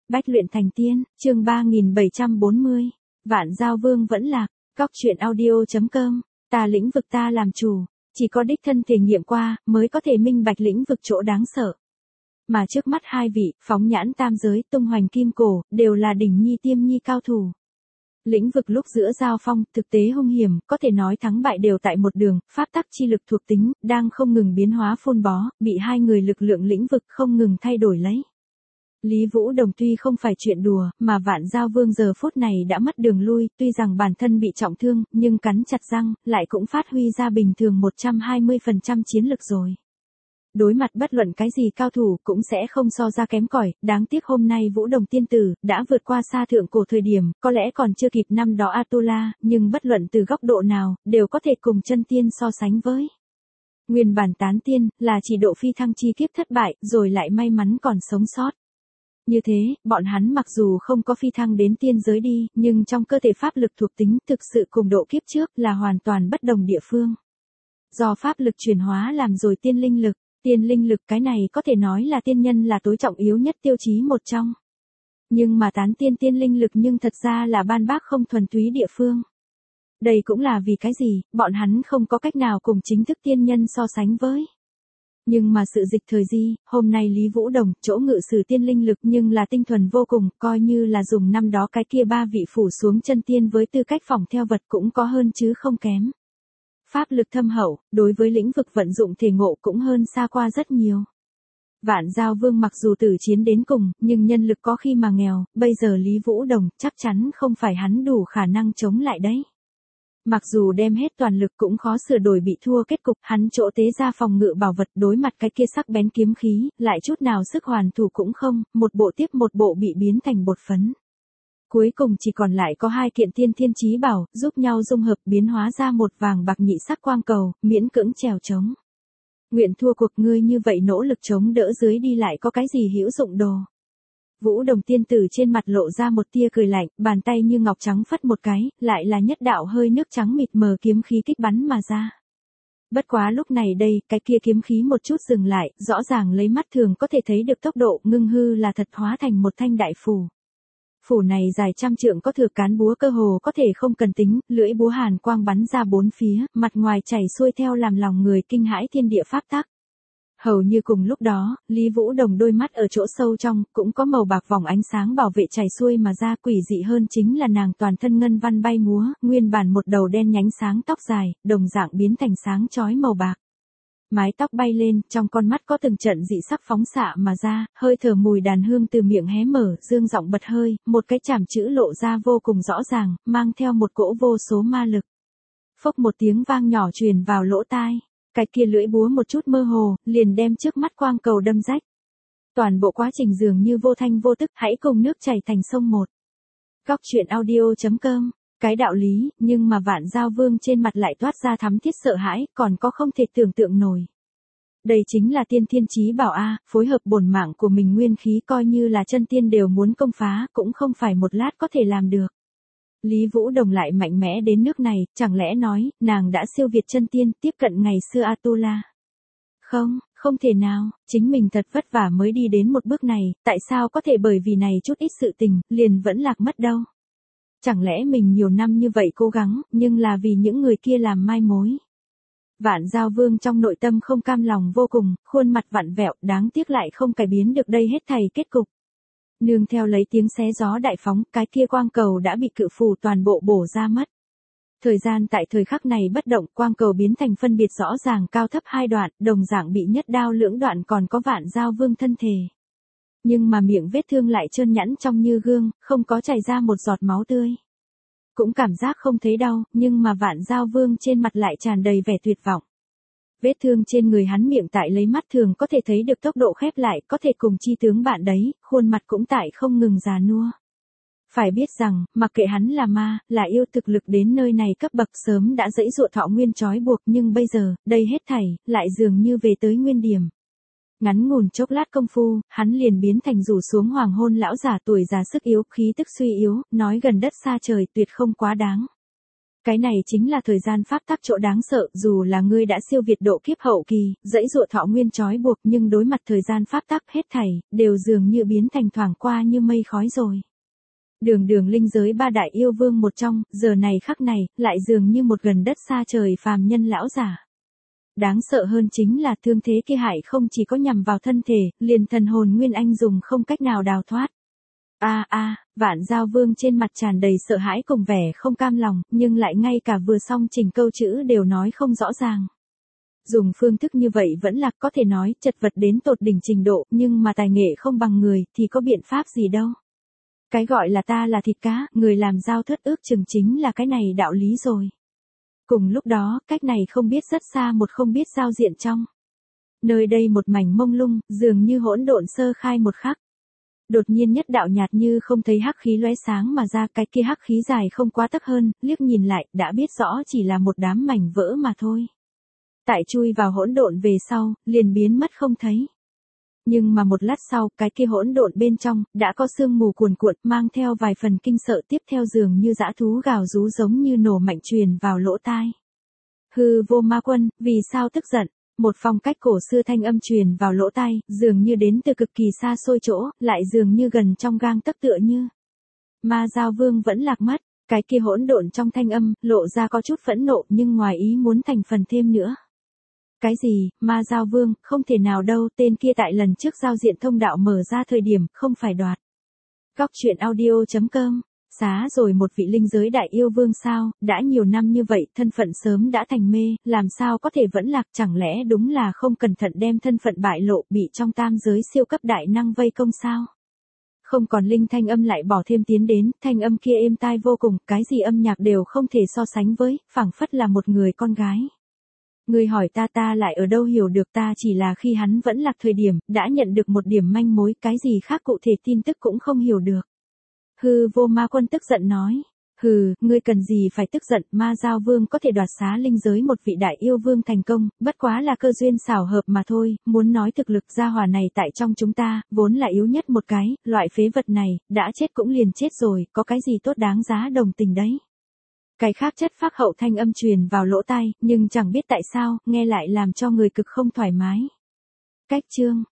Bách luyện thành tiên, chương 3740. Vạn Giao Vương vẫn lạc. Cóc truyện audio.com. Ta lĩnh vực ta làm chủ. Chỉ có đích thân thể nghiệm qua, mới có thể minh bạch lĩnh vực chỗ đáng sợ. Mà trước mắt hai vị, phóng nhãn tam giới, tung hoành kim cổ, đều là đỉnh nhi tiêm nhi cao thủ. Lĩnh vực lúc giữa giao phong, thực tế hung hiểm, có thể nói thắng bại đều tại một đường, pháp tắc chi lực thuộc tính, đang không ngừng biến hóa phun bó, bị hai người lực lượng lĩnh vực không ngừng thay đổi lấy. Lý Vũ Đồng tuy không phải chuyện đùa, mà Vạn Giao Vương giờ phút này đã mất đường lui, tuy rằng bản thân bị trọng thương, nhưng cắn chặt răng, lại cũng phát huy ra bình thường 120% chiến lực rồi. Đối mặt bất luận cái gì cao thủ cũng sẽ không so ra kém cỏi, đáng tiếc hôm nay Vũ Đồng tiên tử đã vượt qua xa thượng cổ thời điểm, có lẽ còn chưa kịp năm đó Atula, nhưng bất luận từ góc độ nào, đều có thể cùng chân tiên so sánh với. Nguyên bản tán tiên, là chỉ độ phi thăng chi kiếp thất bại, rồi lại may mắn còn sống sót. Như thế, bọn hắn mặc dù không có phi thăng đến tiên giới đi, nhưng trong cơ thể pháp lực thuộc tính thực sự cùng độ kiếp trước là hoàn toàn bất đồng địa phương. Do pháp lực chuyển hóa làm rồi tiên linh lực. Tiên linh lực cái này có thể nói là tiên nhân là tối trọng yếu nhất tiêu chí một trong. Nhưng mà tán tiên tiên linh lực nhưng thật ra là ban bác không thuần túy địa phương. Đây cũng là vì cái gì, bọn hắn không có cách nào cùng chính thức tiên nhân so sánh với. Nhưng mà sự dịch thời di, hôm nay Lý Vũ Đồng, chỗ ngự sử tiên linh lực nhưng là tinh thuần vô cùng, coi như là dùng năm đó cái kia ba vị phủ xuống chân tiên với tư cách phỏng theo vật cũng có hơn chứ không kém. Pháp lực thâm hậu, đối với lĩnh vực vận dụng thể ngộ cũng hơn xa qua rất nhiều. Vạn Giao Vương mặc dù tử chiến đến cùng, nhưng nhân lực có khi mà nghèo, bây giờ Lý Vũ Đồng chắc chắn không phải hắn đủ khả năng chống lại đấy. Mặc dù đem hết toàn lực cũng khó sửa đổi bị thua kết cục, hắn chỗ tế ra phòng ngự bảo vật đối mặt cái kia sắc bén kiếm khí, lại chút nào sức hoàn thủ cũng không, một bộ tiếp một bộ bị biến thành bột phấn. Cuối cùng chỉ còn lại có hai kiện tiên thiên chí bảo, giúp nhau dung hợp biến hóa ra một vàng bạc nhị sắc quang cầu, miễn cưỡng trèo trống. Nguyện thua cuộc ngươi như vậy nỗ lực chống đỡ dưới đi lại có cái gì hữu dụng đồ. Vũ Đồng tiên tử trên mặt lộ ra một tia cười lạnh, bàn tay như ngọc trắng phất một cái, lại là nhất đạo hơi nước trắng mịt mờ kiếm khí kích bắn mà ra. Bất quá lúc này đây, cái kia kiếm khí một chút dừng lại, rõ ràng lấy mắt thường có thể thấy được tốc độ ngưng hư là thật hóa thành một thanh đại phù. Phủ này dài trăm trượng có thừa cán búa cơ hồ có thể không cần tính, lưỡi búa hàn quang bắn ra bốn phía, mặt ngoài chảy xuôi theo làm lòng người kinh hãi thiên địa pháp tắc. Hầu như cùng lúc đó, Lý Vũ Đồng đôi mắt ở chỗ sâu trong, cũng có màu bạc vòng ánh sáng bảo vệ chảy xuôi mà ra, quỷ dị hơn chính là nàng toàn thân ngân văn bay múa, nguyên bản một đầu đen nhánh sáng tóc dài, đồng dạng biến thành sáng chói màu bạc. Mái tóc bay lên, trong con mắt có từng trận dị sắc phóng xạ mà ra, hơi thở mùi đàn hương từ miệng hé mở, dương giọng bật hơi, một cái chảm chữ lộ ra vô cùng rõ ràng, mang theo một cỗ vô số ma lực. Phốc một tiếng vang nhỏ truyền vào lỗ tai, cái kia lưỡi búa một chút mơ hồ, liền đem trước mắt quang cầu đâm rách. Toàn bộ quá trình dường như vô thanh vô tức, hãy cùng nước chảy thành sông một. Cóc truyện audio.com. Cái đạo lý, nhưng mà Vạn Giao Vương trên mặt lại toát ra thắm thiết sợ hãi, còn có không thể tưởng tượng nổi. Đây chính là tiên thiên chí bảo A, phối hợp bổn mạng của mình nguyên khí coi như là chân tiên đều muốn công phá, cũng không phải một lát có thể làm được. Lý Vũ Đồng lại mạnh mẽ đến nước này, chẳng lẽ nói, nàng đã siêu việt chân tiên, tiếp cận ngày xưa Atula. Không, không thể nào, chính mình thật vất vả mới đi đến một bước này, tại sao có thể bởi vì này chút ít sự tình, liền vẫn lạc mất đâu. Chẳng lẽ mình nhiều năm như vậy cố gắng, nhưng là vì những người kia làm mai mối. Vạn Giao Vương trong nội tâm không cam lòng vô cùng, khuôn mặt vặn vẹo, đáng tiếc lại không cải biến được đây hết thảy kết cục. Nương theo lấy tiếng xé gió đại phóng, cái kia quang cầu đã bị cự phù toàn bộ bổ ra mất. Thời gian tại thời khắc này bất động, quang cầu biến thành phân biệt rõ ràng cao thấp hai đoạn, đồng dạng bị nhất đao lưỡng đoạn, còn có Vạn Giao Vương thân thể. Nhưng mà miệng vết thương lại trơn nhẵn trong như gương, không có chảy ra một giọt máu tươi. Cũng cảm giác không thấy đau, nhưng mà Vạn Giao Vương trên mặt lại tràn đầy vẻ tuyệt vọng. Vết thương trên người hắn miệng tại lấy mắt thường có thể thấy được tốc độ khép lại, có thể cùng chi tướng bạn đấy, khuôn mặt cũng tại không ngừng già nua. Phải biết rằng, mặc kệ hắn là ma, là yêu, thực lực đến nơi này cấp bậc sớm đã dẫy dụa thọ nguyên trói buộc, nhưng bây giờ, đây hết thảy, lại dường như về tới nguyên điểm. Ngắn ngủn chốc lát công phu, hắn liền biến thành rủ xuống hoàng hôn lão giả tuổi già sức yếu, khí tức suy yếu, nói gần đất xa trời tuyệt không quá đáng. Cái này chính là thời gian pháp tắc chỗ đáng sợ, dù là ngươi đã siêu việt độ kiếp hậu kỳ, dẫy dụa thọ nguyên trói buộc nhưng đối mặt thời gian pháp tắc hết thảy, đều dường như biến thành thoảng qua như mây khói rồi. Đường đường linh giới ba đại yêu vương một trong, giờ này khắc này, lại dường như một gần đất xa trời phàm nhân lão giả. Đáng sợ hơn chính là thương thế kia hại không chỉ có nhằm vào thân thể, liền thần hồn nguyên anh dùng không cách nào đào thoát. Vạn Giao Vương trên mặt tràn đầy sợ hãi cùng vẻ không cam lòng, nhưng lại ngay cả vừa xong chỉnh câu chữ đều nói không rõ ràng. Dùng phương thức như vậy vẫn là có thể nói chật vật đến tột đỉnh trình độ, nhưng mà tài nghệ không bằng người thì có biện pháp gì đâu. Cái gọi là ta là thịt cá, người làm giao thất ước chừng chính là cái này đạo lý rồi. Cùng lúc đó, cách này không biết rất xa một không biết giao diện trong. Nơi đây một mảnh mông lung, dường như hỗn độn sơ khai một khắc. Đột nhiên nhất đạo nhạt như không thấy hắc khí lóe sáng mà ra, cái kia hắc khí dài không quá tấc hơn, liếc nhìn lại, đã biết rõ chỉ là một đám mảnh vỡ mà thôi. Tại chui vào hỗn độn về sau, liền biến mất không thấy. Nhưng mà một lát sau, cái kia hỗn độn bên trong, đã có sương mù cuồn cuộn, mang theo vài phần kinh sợ, tiếp theo dường như dã thú gào rú giống như nổ mạnh truyền vào lỗ tai. Hư Vô Ma Quân, vì sao tức giận? Một phong cách cổ xưa thanh âm truyền vào lỗ tai, dường như đến từ cực kỳ xa xôi chỗ, lại dường như gần trong gang tấc tựa như. Ma Giao Vương vẫn lạc mất, cái kia hỗn độn trong thanh âm, lộ ra có chút phẫn nộ nhưng ngoài ý muốn thành phần thêm nữa. Cái gì, Ma Giao Vương, không thể nào đâu, tên kia tại lần trước giao diện thông đạo mở ra thời điểm, không phải đoạt. Góc truyện audio.com, xá rồi một vị linh giới đại yêu vương sao, đã nhiều năm như vậy, thân phận sớm đã thành mê, làm sao có thể vẫn lạc, chẳng lẽ đúng là không cẩn thận đem thân phận bại lộ, bị trong tam giới siêu cấp đại năng vây công sao? Không còn linh thanh âm lại bỏ thêm tiến đến, thanh âm kia êm tai vô cùng, cái gì âm nhạc đều không thể so sánh với, phảng phất là một người con gái. Người hỏi ta lại ở đâu hiểu được, ta chỉ là khi hắn vẫn lạc thời điểm, đã nhận được một điểm manh mối, cái gì khác cụ thể tin tức cũng không hiểu được. Hư Vô Ma Quân tức giận nói. Ngươi cần gì phải tức giận, Ma Giao Vương có thể đoạt xá linh giới một vị đại yêu vương thành công, bất quá là cơ duyên xảo hợp mà thôi, muốn nói thực lực gia hỏa này tại trong chúng ta, vốn là yếu nhất một cái, loại phế vật này, đã chết cũng liền chết rồi, có cái gì tốt đáng giá đồng tình đấy. Cái khác chất phác hậu thanh âm truyền vào lỗ tai, nhưng chẳng biết tại sao, nghe lại làm cho người cực không thoải mái. Cách chương